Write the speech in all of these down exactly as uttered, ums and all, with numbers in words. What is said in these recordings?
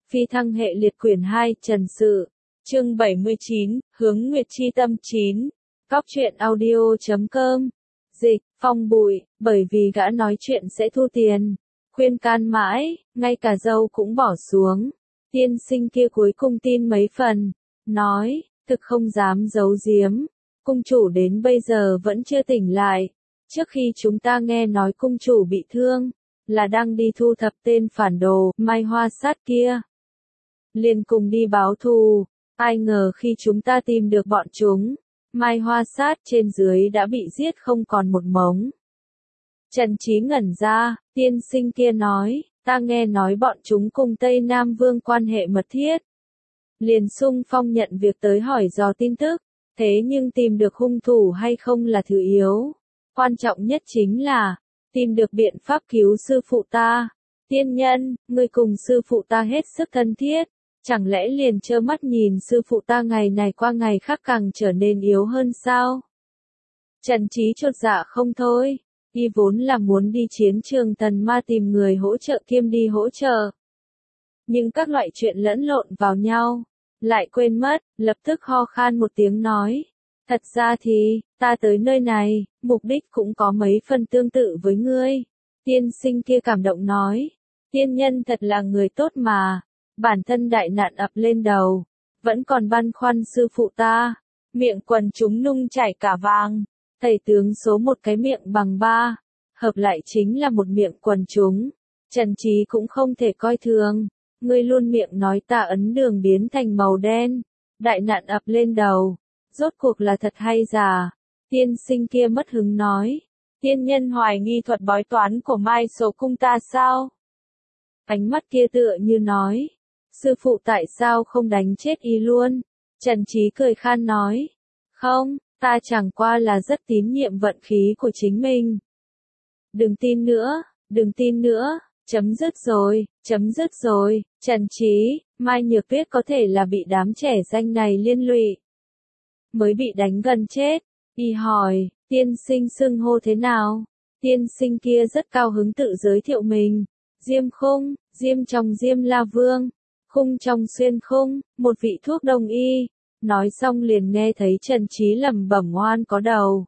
Phi thăng hệ liệt quyển hai Trần Sự. Chương bảy mươi chín, Hướng Nguyệt Chi Tâm chín. Cóc truyện audio chấm com. Dịch, Phong Bụi, bởi vì gã nói chuyện sẽ thu tiền. Khuyên can mãi, ngay cả dâu cũng bỏ xuống. Tiên sinh kia cuối cùng tin mấy phần. Nói, thực không dám giấu giếm. Cung chủ đến bây giờ vẫn chưa tỉnh lại. Trước khi chúng ta nghe nói cung chủ bị thương, là đang đi thu thập tên phản đồ, Mai Hoa Sát kia. Liền cùng đi báo thù, ai ngờ khi chúng ta tìm được bọn chúng, Mai Hoa Sát trên dưới đã bị giết không còn một mống. Trần Chí ngẩn ra, tiên sinh kia nói, ta nghe nói bọn chúng cùng Tây Nam Vương quan hệ mật thiết. Liền xung phong nhận việc tới hỏi dò tin tức, thế nhưng tìm được hung thủ hay không là thứ yếu. Quan trọng nhất chính là, tìm được biện pháp cứu sư phụ ta. Tiên nhân, ngươi cùng sư phụ ta hết sức thân thiết, chẳng lẽ liền trơ mắt nhìn sư phụ ta ngày này qua ngày khác càng trở nên yếu hơn sao? Trần Chí chột dạ không thôi, y vốn là muốn đi chiến trường Tần Ma tìm người hỗ trợ kiêm đi hỗ trợ. Nhưng các loại chuyện lẫn lộn vào nhau, lại quên mất, lập tức ho khan một tiếng nói. Thật ra thì, ta tới nơi này, mục đích cũng có mấy phần tương tự với ngươi. Tiên sinh kia cảm động nói, tiên nhân thật là người tốt mà, bản thân đại nạn ập lên đầu, vẫn còn băn khoăn sư phụ ta, miệng quần chúng nung chảy cả vàng, thầy tướng số một cái miệng bằng ba, hợp lại chính là một miệng quần chúng. Trần Chí cũng không thể coi thường, ngươi luôn miệng nói ta ấn đường biến thành màu đen, đại nạn ập lên đầu. Rốt cuộc là thật hay giả? Tiên sinh kia mất hứng nói. Tiên nhân hoài nghi thuật bói toán của Mai số cung ta sao? Ánh mắt kia tựa như nói. Sư phụ tại sao không đánh chết y luôn? Trần Chí cười khan nói. Không, ta chẳng qua là rất tín nhiệm vận khí của chính mình. Đừng tin nữa, đừng tin nữa, chấm dứt rồi, chấm dứt rồi. Trần Chí, Mai Nhược Tuyết có thể là bị đám trẻ danh này liên lụy. Mới bị đánh gần chết, y hỏi, tiên sinh xưng hô thế nào? Tiên sinh kia rất cao hứng tự giới thiệu mình. Diêm Khung, Diêm trong Diêm La Vương, Khung trong Xuyên Khung, một vị thuốc đông y. Nói xong liền nghe thấy Trần Chí lẩm bẩm oan có đầu.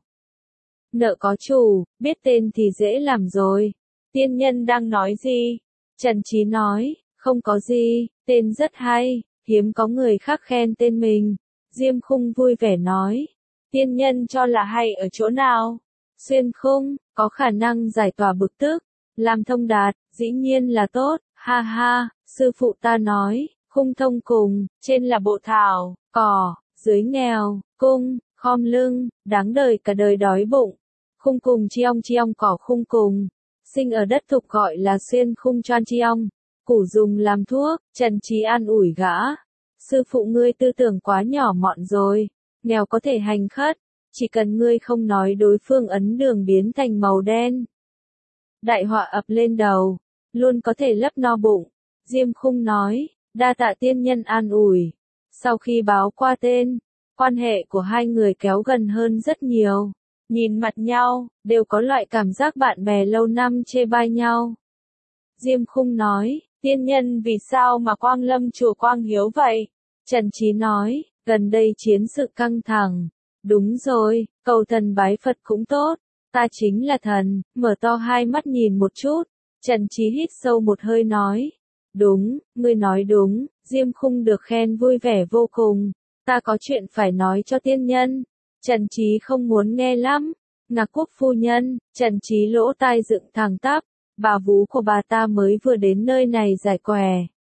Nợ có chủ, biết tên thì dễ làm rồi. Tiên nhân đang nói gì? Trần Chí nói, không có gì, tên rất hay, hiếm có người khác khen tên mình. Diêm Khung vui vẻ nói, tiên nhân cho là hay ở chỗ nào? Xuyên Khung, có khả năng giải tỏa bực tức, làm thông đạt, dĩ nhiên là tốt, ha ha, sư phụ ta nói, khung thông cùng, trên là bộ thảo, cỏ, dưới nghèo, cung, khom lưng, đáng đời cả đời đói bụng, khung cùng chiong chiong cỏ khung cùng, sinh ở đất thục gọi là Xuyên Khung choan chiong, củ dùng làm thuốc. Trần Chí an ủi gã. Sư phụ ngươi tư tưởng quá nhỏ mọn rồi, nghèo có thể hành khất, chỉ cần ngươi không nói đối phương ấn đường biến thành màu đen. Đại họa ập lên đầu, luôn có thể lấp no bụng. Diêm Khung nói, đa tạ tiên nhân an ủi. Sau khi báo qua tên, quan hệ của hai người kéo gần hơn rất nhiều. Nhìn mặt nhau, đều có loại cảm giác bạn bè lâu năm chê bai nhau. Diêm Khung nói, tiên nhân vì sao mà quang lâm chùa Quang Hiếu vậy? Trần Chí nói, gần đây chiến sự căng thẳng. Đúng rồi, cầu thần bái Phật cũng tốt. Ta chính là thần, mở to hai mắt nhìn một chút. Trần Chí hít sâu một hơi nói. Đúng, ngươi nói đúng. Diêm Khung được khen vui vẻ vô cùng. Ta có chuyện phải nói cho tiên nhân. Trần Chí không muốn nghe lắm. Ngạc Quốc phu nhân, Trần Chí lỗ tai dựng thẳng tắp. Bà vú của bà ta mới vừa đến nơi này giải què.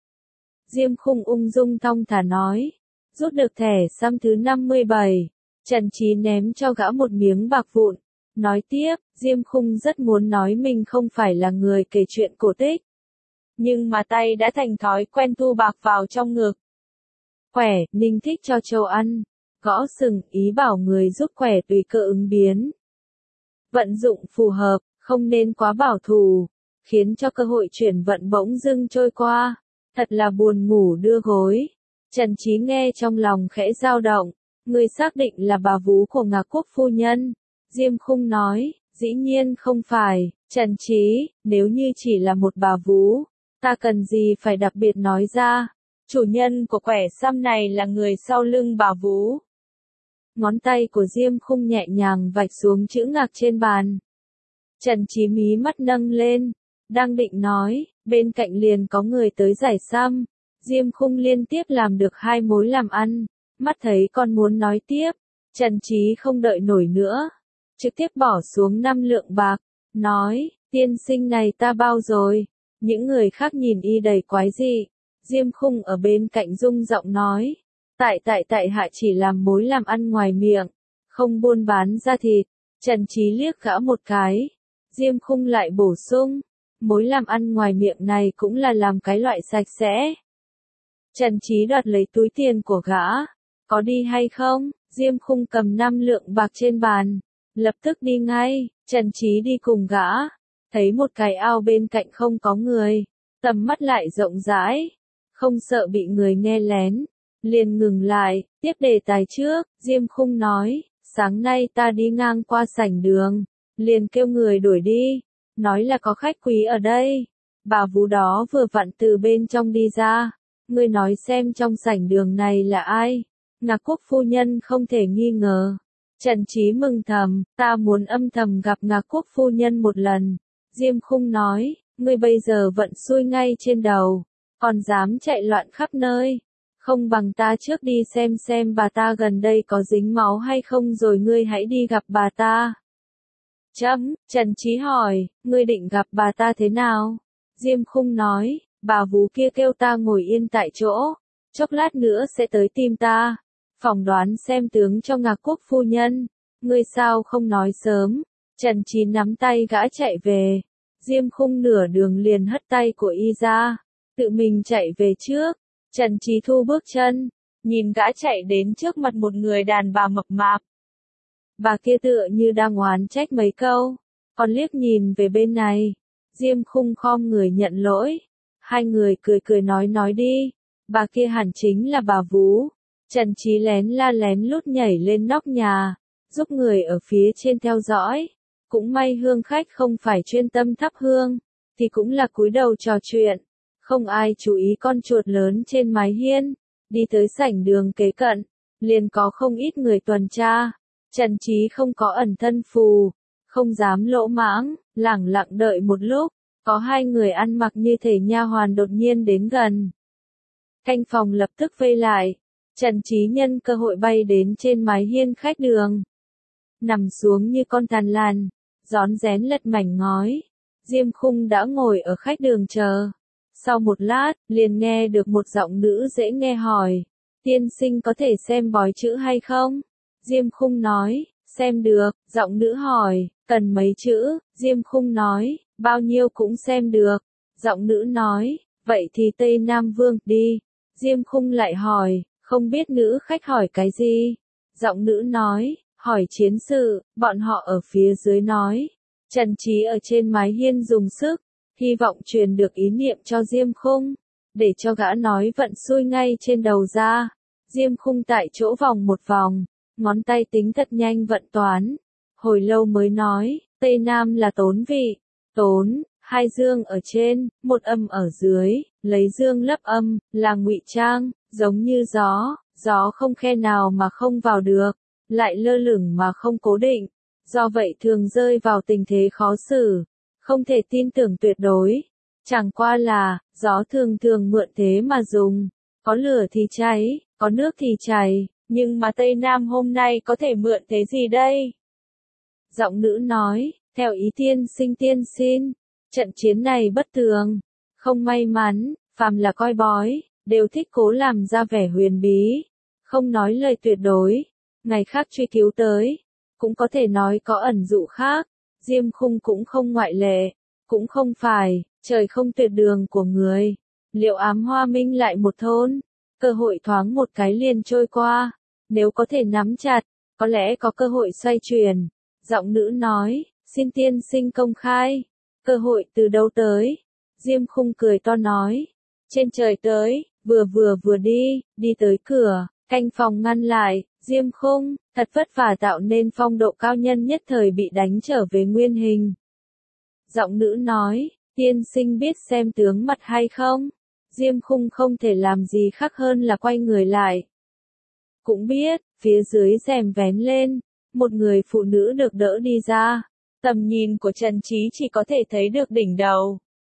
Diêm Khung ung dung thong thả nói. Rút được thẻ xăm thứ năm mươi bảy. Trần Chí ném cho gã một miếng bạc vụn. Nói tiếp, Diêm Khung rất muốn nói mình không phải là người kể chuyện cổ tích. Nhưng mà tay đã thành thói quen thu bạc vào trong ngực. Khỏe, Ninh thích cho trâu ăn. Gõ sừng, ý bảo người giúp khỏe tùy cơ ứng biến. Vận dụng phù hợp, không nên quá bảo thủ. Khiến cho cơ hội chuyển vận bỗng dưng trôi qua. Thật là buồn ngủ đưa gối. Trần Chí nghe trong lòng khẽ dao động. Người xác định là bà vú của Ngạc Quốc phu nhân. Diêm Khung nói, dĩ nhiên không phải. Trần Chí, nếu như chỉ là một bà vú, Ta cần gì phải đặc biệt nói ra, chủ nhân của quẻ xăm này là người sau lưng bà vú. Ngón tay của Diêm Khung nhẹ nhàng vạch xuống chữ ngạc trên bàn. Trần Chí mí mắt nâng lên, đang định nói, bên cạnh liền có người tới giải xăm. Diêm Khung liên tiếp làm được hai mối làm ăn, mắt thấy con muốn nói tiếp, Trần Chí không đợi nổi nữa, trực tiếp bỏ xuống năm lượng bạc, nói, tiên sinh này ta bao rồi. Những người khác nhìn y đầy quái dị. Diêm Khung ở bên cạnh rung giọng nói, tại tại tại hạ chỉ làm mối làm ăn ngoài miệng, không buôn bán ra thịt. Trần Chí liếc gã một cái. Diêm Khung lại bổ sung, mối làm ăn ngoài miệng này cũng là làm cái loại sạch sẽ. Trần Chí đoạt lấy túi tiền của gã, có đi hay không? Diêm Khung cầm năm lượng bạc trên bàn, lập tức đi ngay. Trần Chí đi cùng gã, thấy một cái ao bên cạnh không có người, tầm mắt lại rộng rãi, không sợ bị người nghe lén, liền ngừng lại, tiếp đề tài trước. Diêm Khung nói, sáng nay ta đi ngang qua sảnh đường, liền kêu người đuổi đi, nói là có khách quý ở đây. Bà vú đó vừa vặn từ bên trong đi ra, ngươi nói xem trong sảnh đường này là ai? Ngạc Quốc phu nhân không thể nghi ngờ. Trần Chí mừng thầm, ta muốn âm thầm gặp Ngạc Quốc phu nhân một lần. Diêm Khung nói, ngươi bây giờ vận xui ngay trên đầu, còn dám chạy loạn khắp nơi. Không bằng ta trước đi xem xem bà ta gần đây có dính máu hay không rồi ngươi hãy đi gặp bà ta. Chấm, Trần Chí hỏi, ngươi định gặp bà ta thế nào? Diêm Khung nói, bà vú kia kêu ta ngồi yên tại chỗ, chốc lát nữa sẽ tới tìm ta. Phỏng đoán xem tướng cho Ngạc Quốc phu nhân, ngươi sao không nói sớm? Trần Chí nắm tay gã chạy về. Diêm Khung nửa đường liền hất tay của y ra, tự mình chạy về trước. Trần Chí thu bước chân, nhìn gã chạy đến trước mặt một người đàn bà mập mạp. Bà kia tựa như đang oán trách mấy câu, còn liếc nhìn về bên này. Diêm Khung khom người nhận lỗi. Hai người cười cười nói nói đi. Bà kia hẳn chính là bà vú. Trần Chí lén la lén lút nhảy lên nóc nhà, giúp người ở phía trên theo dõi. Cũng may hương khách không phải chuyên tâm thắp hương, thì cũng là cúi đầu trò chuyện. Không ai chú ý con chuột lớn trên mái hiên. Đi tới sảnh đường kế cận, liền có không ít người tuần tra. Trần Chí không có ẩn thân phù, không dám lỗ mãng, lẳng lặng đợi một lúc, có hai người ăn mặc như thể nha hoàn đột nhiên đến gần. Canh phòng lập tức vây lại, Trần Chí nhân cơ hội bay đến trên mái hiên khách đường. Nằm xuống như con thằn lằn, rón rén lật mảnh ngói. Diêm Khung đã ngồi ở khách đường chờ. Sau một lát, liền nghe được một giọng nữ dễ nghe hỏi, tiên sinh có thể xem bói chữ hay không? Diêm Khung nói, xem được. Giọng nữ hỏi, cần mấy chữ? Diêm Khung nói, bao nhiêu cũng xem được. Giọng nữ nói, vậy thì Tây Nam Vương đi. Diêm Khung lại hỏi, không biết nữ khách hỏi cái gì? Giọng nữ nói, hỏi chiến sự. Bọn họ ở phía dưới nói. Trần Chí ở trên mái hiên dùng sức, hy vọng truyền được ý niệm cho Diêm Khung, để cho gã nói vận xui ngay trên đầu ra. Diêm Khung tại chỗ vòng một vòng, ngón tay tính thật nhanh vận toán. Hồi lâu mới nói, Tây Nam là tốn vị. Tốn, hai dương ở trên, một âm ở dưới, lấy dương lấp âm, là ngụy trang, giống như gió, gió không khe nào mà không vào được, lại lơ lửng mà không cố định, do vậy thường rơi vào tình thế khó xử, không thể tin tưởng tuyệt đối. Chẳng qua là, gió thường thường mượn thế mà dùng, có lửa thì cháy, có nước thì chảy, nhưng mà Tây Nam hôm nay có thể mượn thế gì đây? Giọng nữ nói, theo ý tiên sinh tiên xin, trận chiến này bất thường, không may mắn, phàm là coi bói, đều thích cố làm ra vẻ huyền bí, không nói lời tuyệt đối, ngày khác truy cứu tới, cũng có thể nói có ẩn dụ khác. Diêm Khung cũng không ngoại lệ, cũng không phải, trời không tuyệt đường của người. Liệu ám hoa minh lại một thôn, cơ hội thoáng một cái liền trôi qua, nếu có thể nắm chặt, có lẽ có cơ hội xoay chuyển. Giọng nữ nói, xin tiên sinh công khai, cơ hội từ đâu tới? Diêm Khung cười to nói, trên trời tới, vừa vừa vừa đi, đi tới cửa, canh phòng ngăn lại. Diêm Khung, thật vất vả tạo nên phong độ cao nhân nhất thời bị đánh trở về nguyên hình. Giọng nữ nói, Tiên sinh biết xem tướng mặt hay không? Diêm Khung không thể làm gì khác hơn là quay người lại. Cũng biết, phía dưới rèm vén lên, một người phụ nữ được đỡ đi ra. Tầm nhìn của Trần Trí chỉ có thể thấy được đỉnh đầu.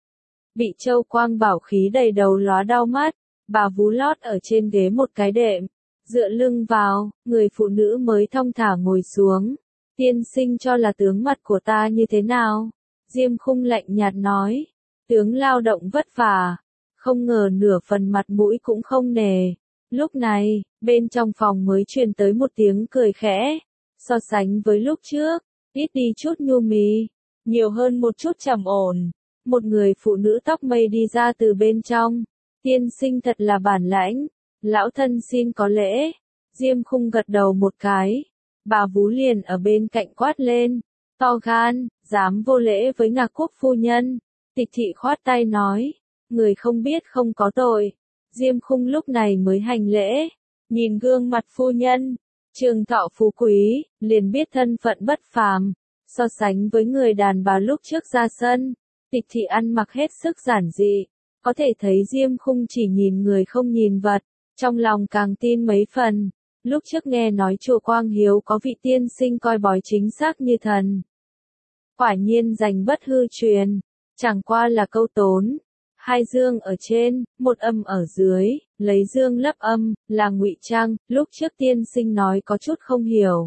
Bị châu quang bảo khí đầy đầu lóa đau mắt, bà vú lót ở trên ghế một cái đệm, dựa lưng vào, người phụ nữ mới thong thả ngồi xuống. Tiên sinh cho là tướng mặt của ta như thế nào? Diêm Khung lạnh nhạt nói, tướng lao động vất vả, không ngờ nửa phần mặt mũi cũng không nề. Lúc này, bên trong phòng mới truyền tới một tiếng cười khẽ, so sánh với lúc trước, ít đi chút nhu mì, nhiều hơn một chút trầm ổn. Một người phụ nữ tóc mây đi ra từ bên trong, tiên sinh thật là bản lãnh, lão thân xin có lễ. Diêm Khung gật đầu một cái, bà vú liền ở bên cạnh quát lên, to gan, dám vô lễ với Ngạc Quốc phu nhân. Tịch thị khoát tay nói, người không biết không có tội. Diêm Khung lúc này mới hành lễ, nhìn gương mặt phu nhân, trường thọ phú quý, liền biết thân phận bất phàm. So sánh với người đàn bà lúc trước ra sân, Tịch thị ăn mặc hết sức giản dị, có thể thấy Diêm Khung chỉ nhìn người không nhìn vật, trong lòng càng tin mấy phần. Lúc trước nghe nói chùa Quang Hiếu có vị tiên sinh coi bói chính xác như thần. Quả nhiên danh bất hư truyền, chẳng qua là câu tốn. Hai dương ở trên, một âm ở dưới, lấy dương lấp âm, là ngụy trang, lúc trước tiên sinh nói có chút không hiểu.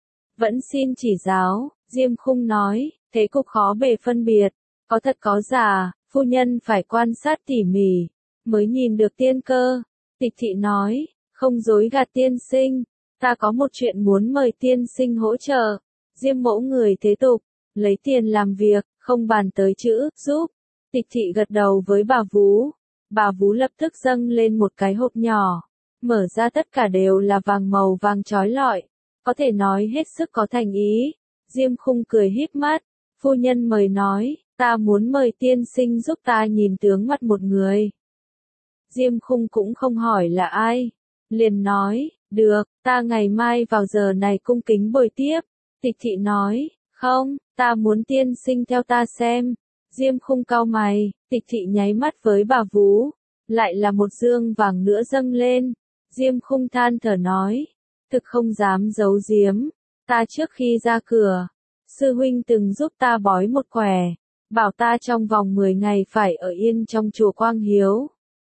Vẫn xin chỉ giáo, Diêm Khung nói, thế cục khó bề phân biệt, có thật có giả, phu nhân phải quan sát tỉ mỉ, mới nhìn được tiên cơ. Tịch thị nói, không dối gạt tiên sinh, ta có một chuyện muốn mời tiên sinh hỗ trợ. Diêm mẫu người thế tục, lấy tiền làm việc, không bàn tới chữ, giúp. Tịch thị gật đầu với bà vú, bà vú lập tức dâng lên một cái hộp nhỏ, mở ra tất cả đều là vàng màu vàng chói lọi, có thể nói hết sức có thành ý. Diêm Khung cười híp mắt, phu nhân mời nói, ta muốn mời tiên sinh giúp ta nhìn tướng mặt một người. Diêm Khung cũng không hỏi là ai, liền nói, được, ta ngày mai vào giờ này cung kính bồi tiếp. Tịch thị nói, không, ta muốn tiên sinh theo ta xem. Diêm Khung cau mày, tịch thị nháy mắt với bà vú, lại là một dương vàng nữa dâng lên. Diêm Khung than thở nói, thực không dám giấu giếm, ta trước khi ra cửa, sư huynh từng giúp ta bói một quẻ, bảo ta trong vòng mười ngày phải ở yên trong chùa Quang Hiếu.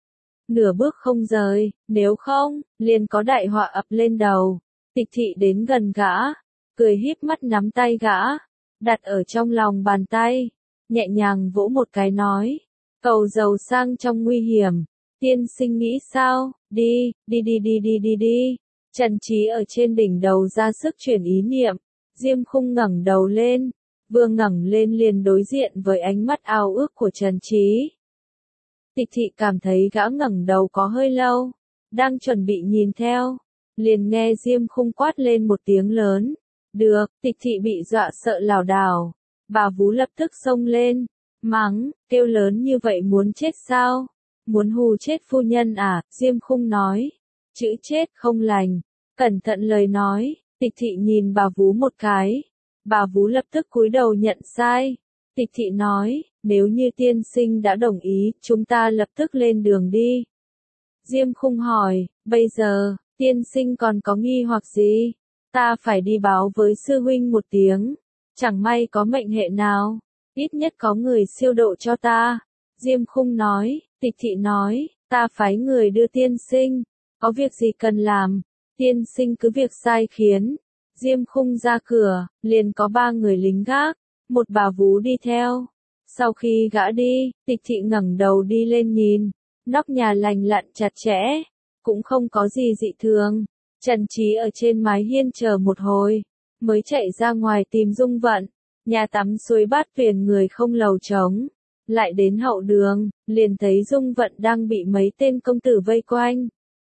Nửa bước không rời, nếu không, liền có đại họa ập lên đầu. Tịch thị đến gần gã, cười híp mắt nắm tay gã, đặt ở trong lòng bàn tay, nhẹ nhàng vỗ một cái nói, cầu giàu sang trong nguy hiểm, tiên sinh nghĩ sao, đi, đi đi đi đi đi đi. Trần Trí ở trên đỉnh đầu ra sức chuyển ý niệm, Diêm Khung ngẩng đầu lên, vừa ngẩng lên liền đối diện với ánh mắt ao ước của Trần Trí. Tịch thị cảm thấy gã ngẩng đầu có hơi lâu, đang chuẩn bị nhìn theo, liền nghe Diêm Khung quát lên một tiếng lớn, được. Tịch thị bị dọa sợ lảo đảo, bà vú lập tức xông lên, mắng, kêu lớn như vậy muốn chết sao, muốn hù chết phu nhân à. Diêm Khung nói, chữ chết không lành, cẩn thận lời nói. Tịch thị nhìn bà vú một cái, bà vú lập tức cúi đầu nhận sai. Tịch thị nói, nếu như tiên sinh đã đồng ý, chúng ta lập tức lên đường đi. Diêm Khung hỏi, bây giờ, tiên sinh còn có nghi hoặc gì? Ta phải đi báo với sư huynh một tiếng, chẳng may có mệnh hệ nào, ít nhất có người siêu độ cho ta. Diêm Khung nói, tịch thị nói, ta phái người đưa tiên sinh, có việc gì cần làm, tiên sinh cứ việc sai khiến. Diêm Khung ra cửa, liền có ba người lính gác, một bà vú đi theo. Sau khi gã đi, tịch thị ngẩng đầu đi lên nhìn, nóc nhà lành lặn chặt chẽ, cũng không có gì dị thường. Trần Trí ở trên mái hiên chờ một hồi, mới chạy ra ngoài tìm Dung Vận. Nhà tắm suối Bát Viền người không lầu trống, lại đến hậu đường, liền thấy Dung Vận đang bị mấy tên công tử vây quanh.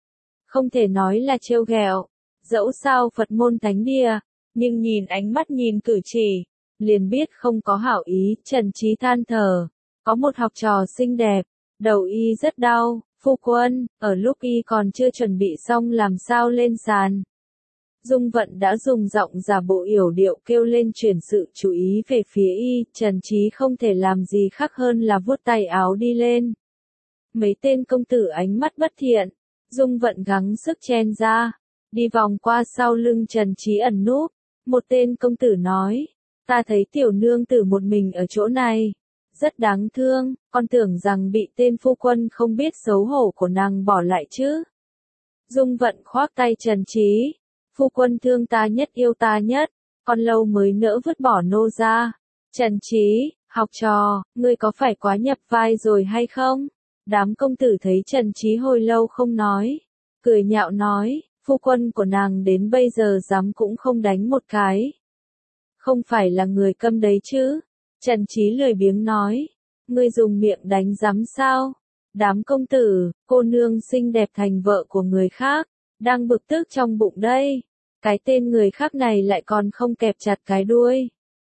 Không thể nói là trêu ghẹo, dẫu sao Phật môn thánh địa, nhưng nhìn ánh mắt nhìn cử chỉ, liền biết không có hảo ý. Trần Trí than thở, có một học trò xinh đẹp, đầu y rất đau, phu quân, ở lúc y còn chưa chuẩn bị xong làm sao lên sàn. Dung Vận đã dùng giọng giả bộ yểu điệu kêu lên chuyển sự chú ý về phía y, Trần Trí không thể làm gì khác hơn là vuốt tay áo đi lên. Mấy tên công tử ánh mắt bất thiện, Dung Vận gắng sức chen ra, đi vòng qua sau lưng Trần Trí ẩn núp, một tên công tử nói, ta thấy tiểu nương tử một mình ở chỗ này, rất đáng thương, con tưởng rằng bị tên phu quân không biết xấu hổ của nàng bỏ lại chứ. Dung Vận khoác tay Trần Trí, phu quân thương ta nhất yêu ta nhất, con lâu mới nỡ vứt bỏ nô ra. Trần Trí, học trò, ngươi có phải quá nhập vai rồi hay không? Đám công tử thấy Trần Trí hồi lâu không nói, cười nhạo nói, phu quân của nàng đến bây giờ dám cũng không đánh một cái. Không phải là người câm đấy chứ? Trần Trí lười biếng nói, ngươi dùng miệng đánh dám sao? Đám công tử, cô nương xinh đẹp thành vợ của người khác, đang bực tức trong bụng đây. Cái tên người khác này lại còn không kẹp chặt cái đuôi.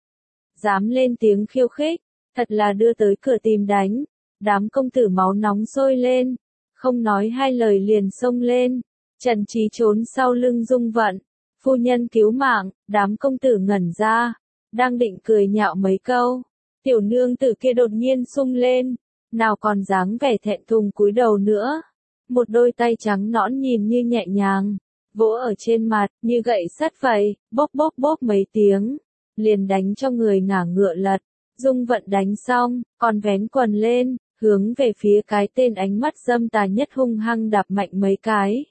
Dám lên tiếng khiêu khích, thật là đưa tới cửa tìm đánh. Đám công tử máu nóng sôi lên, không nói hai lời liền xông lên. Trần Trí trốn sau lưng Dung Vận, phu nhân cứu mạng, đám công tử ngẩn ra, đang định cười nhạo mấy câu. Tiểu nương tử kia đột nhiên sung lên, nào còn dáng vẻ thẹn thùng cúi đầu nữa. Một đôi tay trắng nõn nhìn như nhẹ nhàng, vỗ ở trên mặt, như gậy sắt vậy, bóp bóp bóp mấy tiếng, liền đánh cho người ngả ngựa lật. Dung Vận đánh xong, còn vén quần lên, hướng về phía cái tên ánh mắt dâm tà nhất hung hăng đạp mạnh mấy cái.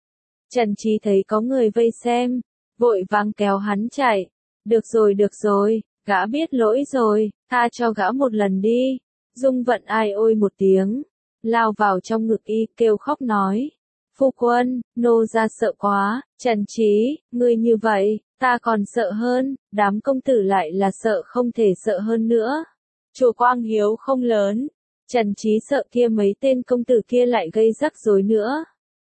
Trần Trí thấy có người vây xem, vội vàng kéo hắn chạy. Được rồi được rồi, gã biết lỗi rồi, tha cho gã một lần đi. Dung Vận ai ôi một tiếng, lao vào trong ngực y kêu khóc nói. Phu quân, nô ra sợ quá, Trần Trí, ngươi như vậy, ta còn sợ hơn, đám công tử lại là sợ không thể sợ hơn nữa. Chùa Quang Hiếu không lớn, Trần Trí sợ kia mấy tên công tử kia lại gây rắc rối nữa.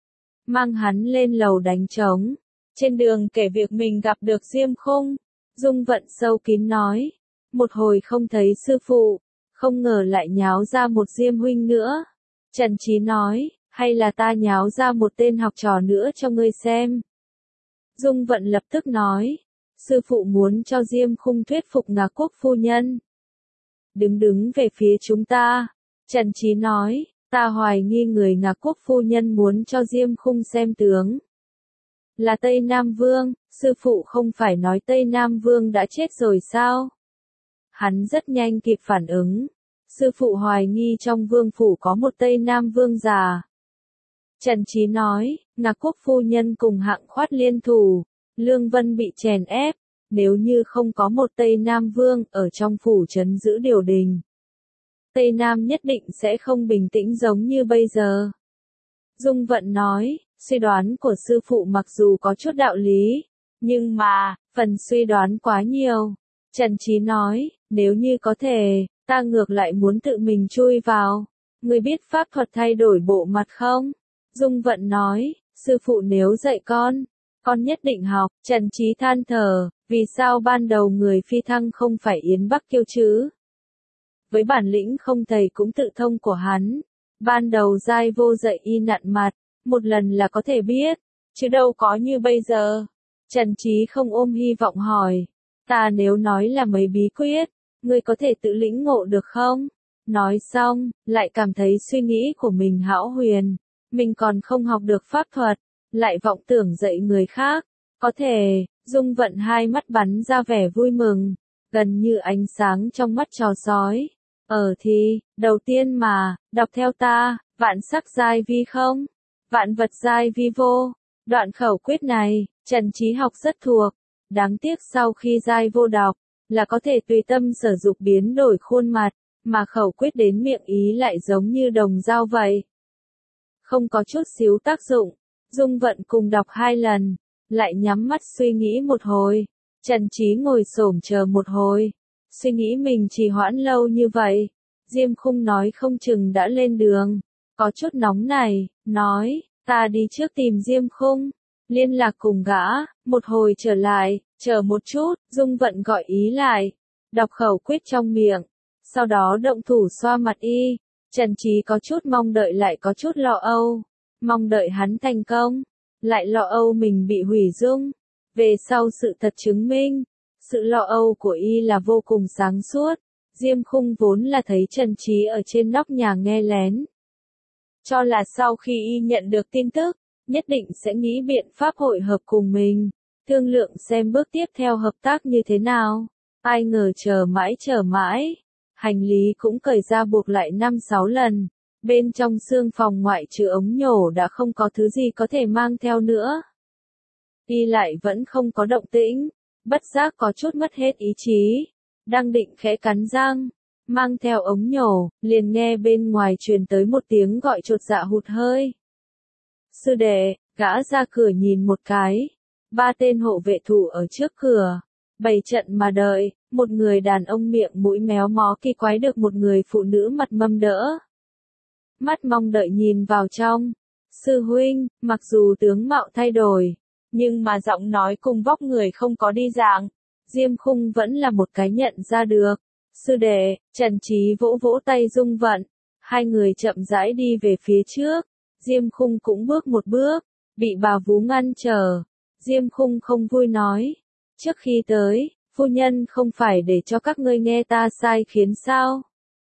Mang hắn lên lầu đánh trống, trên đường kể việc mình gặp được Diêm Khung. Dung Vận sâu kín nói, một hồi không thấy sư phụ, không ngờ lại nháo ra một Diêm huynh nữa. Trần Trí nói, hay là ta nháo ra một tên học trò nữa cho ngươi xem. Dung Vận lập tức nói, sư phụ muốn cho Diêm Khung thuyết phục Ngà Quốc phu nhân. Đứng đứng về phía chúng ta. Trần Trí nói, ta hoài nghi người Ngà Quốc phu nhân muốn cho Diêm Khung xem tướng. Là Tây Nam Vương, sư phụ không phải nói Tây Nam Vương đã chết rồi sao? Hắn rất nhanh kịp phản ứng. Sư phụ hoài nghi trong vương phủ có một Tây Nam Vương già. Trần Trí nói, Ngà Quốc phu nhân cùng Hạng Khoát liên thủ, Lương Vân bị chèn ép, nếu như không có một Tây Nam Vương ở trong phủ trấn giữ điều đình, Tây Nam nhất định sẽ không bình tĩnh giống như bây giờ. Dung Vận nói, suy đoán của sư phụ mặc dù có chút đạo lý, nhưng mà, phần suy đoán quá nhiều. Trần Trí nói, nếu như có thể, ta ngược lại muốn tự mình chui vào. Ngươi biết pháp thuật thay đổi bộ mặt không? Dung Vận nói, sư phụ nếu dạy con, con nhất định học. Trần Trí than thở, vì sao ban đầu người phi thăng không phải Yến Bắc Kiêu chứ? Với bản lĩnh không thầy cũng tự thông của hắn, ban đầu giai vô dạy y nặn mặt, một lần là có thể biết, chứ đâu có như bây giờ. Trần Trí không ôm hy vọng hỏi, ta nếu nói là mấy bí quyết, ngươi có thể tự lĩnh ngộ được không? Nói xong, lại cảm thấy suy nghĩ của mình hão huyền, mình còn không học được pháp thuật, lại vọng tưởng dạy người khác, có thể. Dung Vận hai mắt bắn ra vẻ vui mừng, gần như ánh sáng trong mắt chó sói. Ờ thì, đầu tiên mà, đọc theo ta, vạn sắc giai vi không, vạn vật giai vi vô. Đoạn khẩu quyết này, Trần Trí học rất thuộc, đáng tiếc sau khi giai vô đọc, là có thể tùy tâm sở dục biến đổi khuôn mặt, mà khẩu quyết đến miệng ý lại giống như đồng dao vậy. Không có chút xíu tác dụng. Dung Vận cùng đọc hai lần, lại nhắm mắt suy nghĩ một hồi. Trần Trí ngồi xổm chờ một hồi, suy nghĩ mình trì hoãn lâu như vậy. Diêm Khung nói không chừng đã lên đường, có chút nóng này, nói, ta đi trước tìm Diêm Khung, liên lạc cùng gã, một hồi trở lại, chờ một chút. Dung Vận gọi ý lại, đọc khẩu quyết trong miệng, sau đó động thủ xoa mặt y. Trần Trí có chút mong đợi lại có chút lo âu, mong đợi hắn thành công, lại lo âu mình bị hủy dung. Về sau sự thật chứng minh, sự lo âu của y là vô cùng sáng suốt. Diêm Khung vốn là thấy Trần Trí ở trên nóc nhà nghe lén. Cho là sau khi y nhận được tin tức, nhất định sẽ nghĩ biện pháp hội hợp cùng mình, thương lượng xem bước tiếp theo hợp tác như thế nào. Ai ngờ chờ mãi chờ mãi, hành lý cũng cởi ra buộc lại năm sáu lần, bên trong xương phòng ngoại trừ ống nhổ đã không có thứ gì có thể mang theo nữa. Y lại vẫn không có động tĩnh, bất giác có chút mất hết ý chí, đang định khẽ cắn răng, mang theo ống nhổ, liền nghe bên ngoài truyền tới một tiếng gọi chột dạ hụt hơi. Sư đệ, gã ra cửa nhìn một cái, ba tên hộ vệ thủ ở trước cửa, bày trận mà đợi, một người đàn ông miệng mũi méo mó kỳ quái được một người phụ nữ mặt mâm đỡ. Mắt mong đợi nhìn vào trong. Sư huynh, mặc dù tướng mạo thay đổi, nhưng mà giọng nói cùng vóc người không có đi dạng, Diêm Khung vẫn là một cái nhận ra được. Sư đệ, Trần Trí vỗ vỗ tay Dung Vận, hai người chậm rãi đi về phía trước, Diêm Khung cũng bước một bước, bị bà vú ngăn trở. Diêm Khung không vui nói, trước khi tới, phu nhân không phải để cho các ngươi nghe ta sai khiến sao?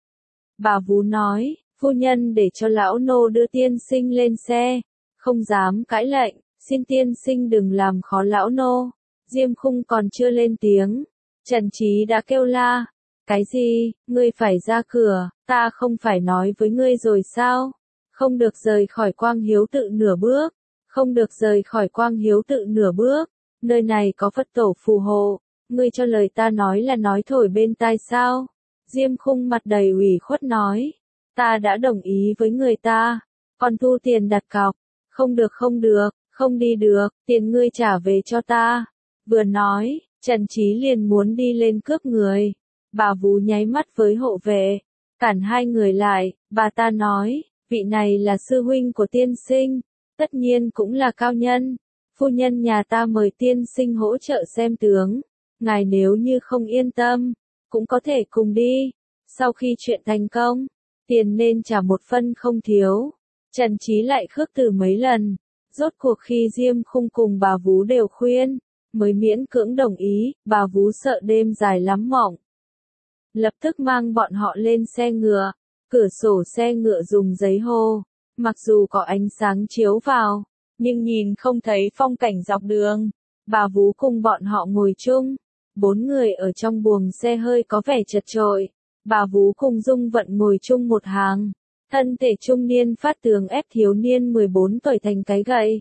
Bà vú nói, phu nhân để cho lão nô đưa tiên sinh lên xe, không dám cãi lệnh, xin tiên sinh đừng làm khó lão nô. Diêm Khung còn chưa lên tiếng, Trần Trí đã kêu la, cái gì, ngươi phải ra cửa, ta không phải nói với ngươi rồi sao? Không được rời khỏi Quang Hiếu tự nửa bước, không được rời khỏi Quang Hiếu tự nửa bước, nơi này có Phật tổ phù hộ, ngươi cho lời ta nói là nói thổi bên tai sao? Diêm Khung mặt đầy ủy khuất nói, ta đã đồng ý với người ta, còn thu tiền đặt cọc, không được không được, không đi được, tiền ngươi trả về cho ta. Vừa nói, Trần Trí liền muốn đi lên cướp người, bà vú nháy mắt với hộ vệ, cản hai người lại, bà ta nói, vị này là sư huynh của tiên sinh, tất nhiên cũng là cao nhân, phu nhân nhà ta mời tiên sinh hỗ trợ xem tướng, ngài nếu như không yên tâm, cũng có thể cùng đi, sau khi chuyện thành công, tiền nên trả một phân không thiếu. Trần Trí lại khước từ mấy lần, rốt cuộc khi Diêm Khung cùng bà vú đều khuyên, mới miễn cưỡng đồng ý, bà vú sợ đêm dài lắm mộng. Lập tức mang bọn họ lên xe ngựa, cửa sổ xe ngựa dùng giấy hô, mặc dù có ánh sáng chiếu vào, nhưng nhìn không thấy phong cảnh dọc đường. Bà vú cùng bọn họ ngồi chung, bốn người ở trong buồng xe hơi có vẻ chật chội, bà vú cùng Dung Vận ngồi chung một hàng, thân thể trung niên phát tường ép thiếu niên mười bốn tuổi thành cái gậy.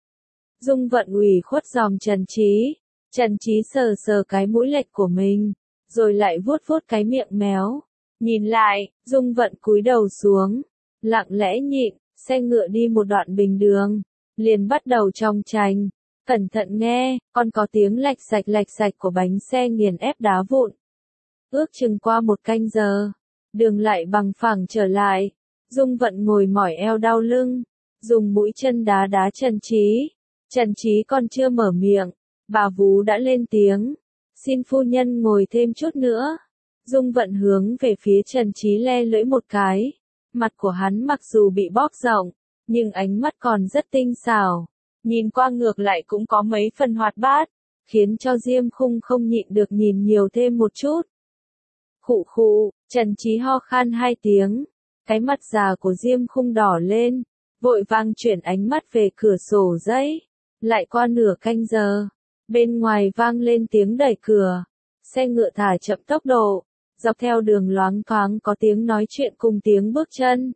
Dung Vận ủy khuất dòm Trần Trí, Trần Trí sờ sờ cái mũi lệch của mình, rồi lại vuốt vuốt cái miệng méo. Nhìn lại, Dung Vận cúi đầu xuống, lặng lẽ nhịn, xe ngựa đi một đoạn bình đường, liền bắt đầu trong trành, cẩn thận nghe, còn có tiếng lạch sạch lạch sạch của bánh xe nghiền ép đá vụn. Ước chừng qua một canh giờ, đường lại bằng phẳng trở lại, Dung Vận ngồi mỏi eo đau lưng, dùng mũi chân đá đá Trần Trí. Trần Trí còn chưa mở miệng, bà vú đã lên tiếng, xin phu nhân ngồi thêm chút nữa. Dung Vận hướng về phía Trần Trí le lưỡi một cái, mặt của hắn mặc dù bị bóp rộng, nhưng ánh mắt còn rất tinh xảo, nhìn qua ngược lại cũng có mấy phần hoạt bát, khiến cho Diêm Khung không nhịn được nhìn nhiều thêm một chút. Khụ khụ, Trần Trí ho khan hai tiếng, cái mặt già của Diêm Khung đỏ lên, vội vàng chuyển ánh mắt về cửa sổ giấy. Lại qua nửa canh giờ, bên ngoài vang lên tiếng đẩy cửa, xe ngựa thả chậm tốc độ, dọc theo đường loáng thoáng có tiếng nói chuyện cùng tiếng bước chân.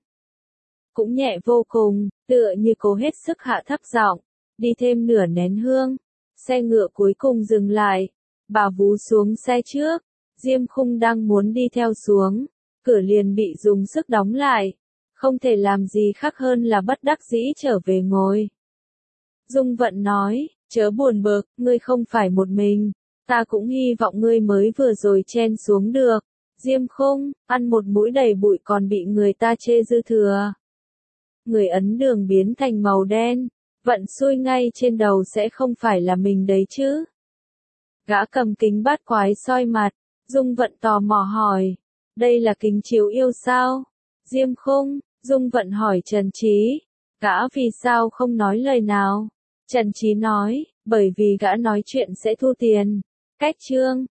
Cũng nhẹ vô cùng, tựa như cố hết sức hạ thấp giọng, đi thêm nửa nén hương, xe ngựa cuối cùng dừng lại, bà vú xuống xe trước, Diêm Khung đang muốn đi theo xuống, cửa liền bị dùng sức đóng lại, không thể làm gì khác hơn là bất đắc dĩ trở về ngồi. Dung Vận nói, chớ buồn bực, ngươi không phải một mình, ta cũng hy vọng ngươi mới vừa rồi chen xuống được. Diêm Khung, ăn một mũi đầy bụi còn bị người ta chê dư thừa. Người ấn đường biến thành màu đen, vận xui ngay trên đầu sẽ không phải là mình đấy chứ. Gã cầm kính bát quái soi mặt, Dung Vận tò mò hỏi, đây là kính chiếu yêu sao? Diêm Khung, Dung Vận hỏi Trần Trí, gã vì sao không nói lời nào? Trần Trí nói, bởi vì gã nói chuyện sẽ thu tiền. Cách chương